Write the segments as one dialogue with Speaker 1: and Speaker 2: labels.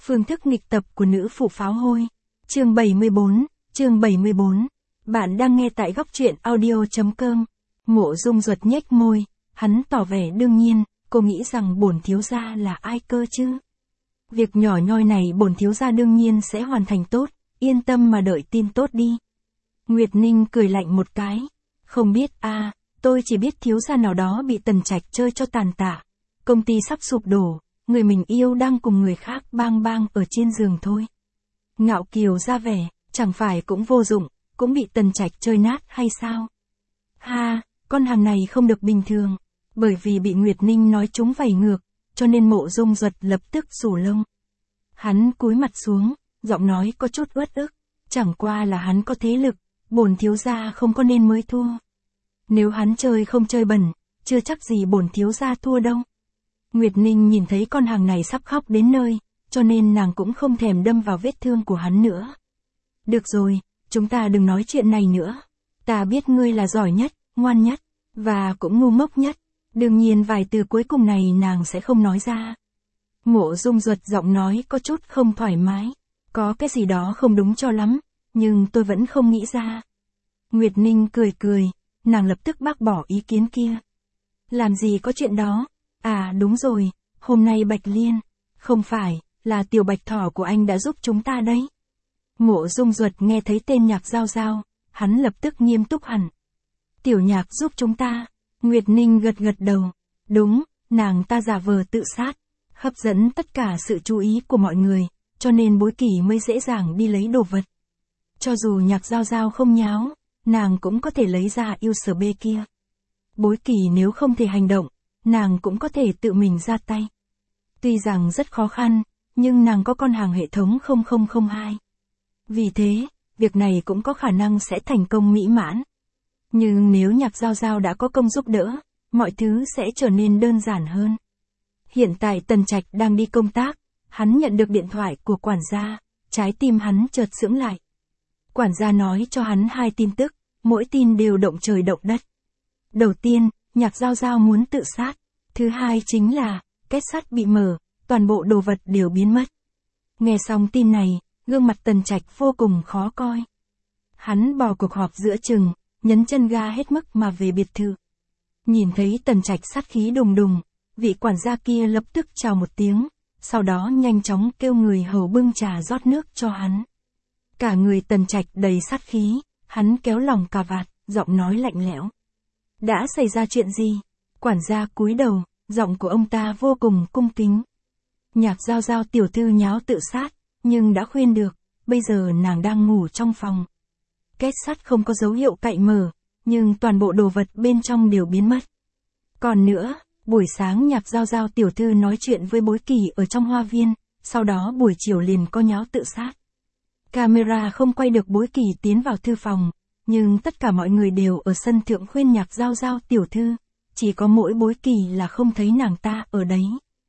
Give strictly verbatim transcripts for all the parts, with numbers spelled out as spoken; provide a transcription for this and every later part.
Speaker 1: Phương thức nghịch tập của nữ phụ pháo hôi. Chương bảy mươi bốn, chương bảy mươi bốn. Bạn đang nghe tại góc truyện audio chấm com. Mộ Dung Duật nhếch môi, hắn tỏ vẻ đương nhiên, cô nghĩ rằng bổn thiếu gia là ai cơ chứ? Việc nhỏ nhoi này bổn thiếu gia đương nhiên sẽ hoàn thành tốt, yên tâm mà đợi tin tốt đi. Nguyệt Ninh cười lạnh một cái. Không biết a, à, tôi chỉ biết thiếu gia nào đó bị Tần Trạch chơi cho tàn tạ. Công ty sắp sụp đổ, người mình yêu đang cùng người khác bang bang ở trên giường thôi. Ngạo Kiều ra vẻ, chẳng phải cũng vô dụng, cũng bị Tần Trạch chơi nát hay sao? Ha, con hàng này không được bình thường, bởi vì bị Nguyệt Ninh nói trúng vảy ngược, cho nên Mộ Dung Duật lập tức rủ lông. Hắn cúi mặt xuống, giọng nói có chút uất ức, chẳng qua là hắn có thế lực, bổn thiếu gia không có nên mới thua. Nếu hắn chơi không chơi bẩn, chưa chắc gì bổn thiếu gia thua đâu. Nguyệt Ninh nhìn thấy con hàng này sắp khóc đến nơi, cho nên nàng cũng không thèm đâm vào vết thương của hắn nữa. Được rồi, chúng ta đừng nói chuyện này nữa. Ta biết ngươi là giỏi nhất, ngoan nhất, và cũng ngu ngốc nhất. Đương nhiên vài từ cuối cùng này nàng sẽ không nói ra. Mộ Dung Duật giọng nói có chút không thoải mái. Có cái gì đó không đúng cho lắm, nhưng tôi vẫn không nghĩ ra. Nguyệt Ninh cười cười, nàng lập tức bác bỏ ý kiến kia. Làm gì có chuyện đó? À đúng rồi, hôm nay Bạch Liên, không phải, là tiểu bạch thỏ của anh đã giúp chúng ta đấy. Mộ Dung Duật nghe thấy tên Nhạc Giao Giao, hắn lập tức nghiêm túc hẳn. Tiểu Nhạc giúp chúng ta. Nguyệt Ninh gật gật đầu. Đúng, nàng ta giả vờ tự sát, hấp dẫn tất cả sự chú ý của mọi người, cho nên Bối Kỳ mới dễ dàng đi lấy đồ vật. Cho dù Nhạc Giao Giao không nháo, nàng cũng có thể lấy ra yêu sở bê kia. Bối Kỳ nếu không thể hành động, nàng cũng có thể tự mình ra tay. Tuy rằng rất khó khăn, nhưng nàng có con hàng hệ thống không không không hai. Vì thế, việc này cũng có khả năng sẽ thành công mỹ mãn. Nhưng nếu Nhạc Giao Giao đã có công giúp đỡ, mọi thứ sẽ trở nên đơn giản hơn. Hiện tại Tần Trạch đang đi công tác, hắn nhận được điện thoại của quản gia, trái tim hắn chợt sững lại. Quản gia nói cho hắn hai tin tức, mỗi tin đều động trời động đất. Đầu tiên, Nhạc Giao Giao muốn tự sát. Thứ hai chính là, kết sắt bị mở, toàn bộ đồ vật đều biến mất. Nghe xong tin này, gương mặt Tần Trạch vô cùng khó coi. Hắn bỏ cuộc họp giữa chừng, nhấn chân ga hết mức mà về biệt thự. Nhìn thấy Tần Trạch sát khí đùng đùng, vị quản gia kia lập tức chào một tiếng, sau đó nhanh chóng kêu người hầu bưng trà rót nước cho hắn. Cả người Tần Trạch đầy sát khí, hắn kéo lòng cà vạt, giọng nói lạnh lẽo. Đã xảy ra chuyện gì? Quản gia cúi đầu, giọng của ông ta vô cùng cung kính. Nhạc Giao Giao tiểu thư nháo tự sát, nhưng đã khuyên được, bây giờ nàng đang ngủ trong phòng. Kết sắt không có dấu hiệu cậy mở, nhưng toàn bộ đồ vật bên trong đều biến mất. Còn nữa, buổi sáng Nhạc Giao Giao tiểu thư nói chuyện với Bối Kỳ ở trong hoa viên, sau đó buổi chiều liền có nháo tự sát. Camera không quay được Bối Kỳ tiến vào thư phòng, nhưng tất cả mọi người đều ở sân thượng khuyên Nhạc Giao Giao tiểu thư, chỉ có mỗi Bối Kỳ là không thấy nàng ta ở đấy.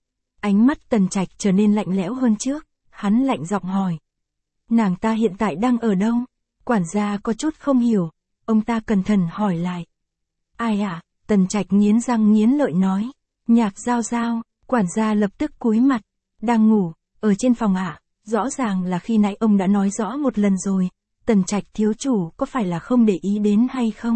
Speaker 1: Ánh mắt Tần Trạch trở nên lạnh lẽo hơn trước, hắn lạnh giọng hỏi. Nàng ta hiện tại đang ở đâu? Quản gia có chút không hiểu, ông ta cẩn thận hỏi lại. Ai ạ? À? Tần Trạch nghiến răng nghiến lợi nói. Nhạc Giao Giao. Quản gia lập tức cúi mặt. Đang ngủ, ở trên phòng ạ. À? Rõ ràng là khi nãy ông đã nói rõ một lần rồi. Tần Trạch thiếu chủ có phải là không để ý đến hay không?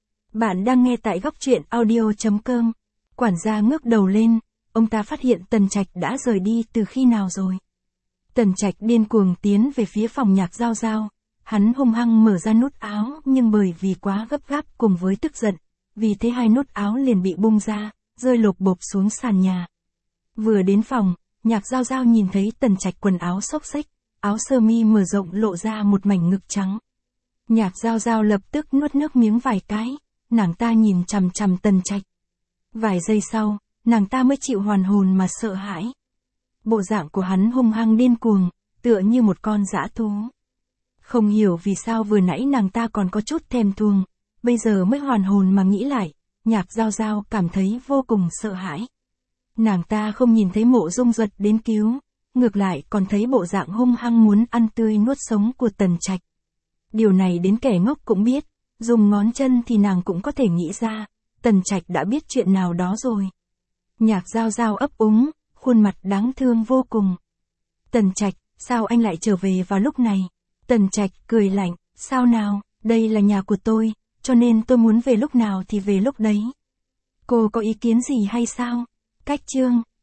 Speaker 1: Bạn đang nghe tại góc truyện audio chấm com. Quản gia ngước đầu lên, ông ta phát hiện Tần Trạch đã rời đi từ khi nào rồi. Tần Trạch điên cuồng tiến về phía phòng Nhạc Giao Giao. Hắn hung hăng mở ra nút áo, nhưng bởi vì quá gấp gáp cùng với tức giận, vì thế hai nút áo liền bị bung ra, rơi lộp bộp xuống sàn nhà. Vừa đến phòng, Nhạc Giao Giao nhìn thấy Tần Trạch quần áo xốc xếch, áo sơ mi mở rộng lộ ra một mảnh ngực trắng. Nhạc Giao Giao lập tức nuốt nước miếng vài cái, nàng ta nhìn chằm chằm Tần Trạch. Vài giây sau, nàng ta mới chịu hoàn hồn mà sợ hãi. Bộ dạng của hắn hung hăng điên cuồng, tựa như một con dã thú. Không hiểu vì sao vừa nãy nàng ta còn có chút thèm thuồng, bây giờ mới hoàn hồn mà nghĩ lại, Nhạc Giao Giao cảm thấy vô cùng sợ hãi. Nàng ta không nhìn thấy Mộ Dung Duật đến cứu, ngược lại còn thấy bộ dạng hung hăng muốn ăn tươi nuốt sống của Tần Trạch. Điều này đến kẻ ngốc cũng biết, dùng ngón chân thì nàng cũng có thể nghĩ ra, Tần Trạch đã biết chuyện nào đó rồi. Nhạc Giao Giao ấp úng, khuôn mặt đáng thương vô cùng. Tần Trạch, sao anh lại trở về vào lúc này? Tần Trạch cười lạnh, sao nào, đây là nhà của tôi, cho nên tôi muốn về lúc nào thì về lúc đấy. Cô có ý kiến gì hay sao? Cách chương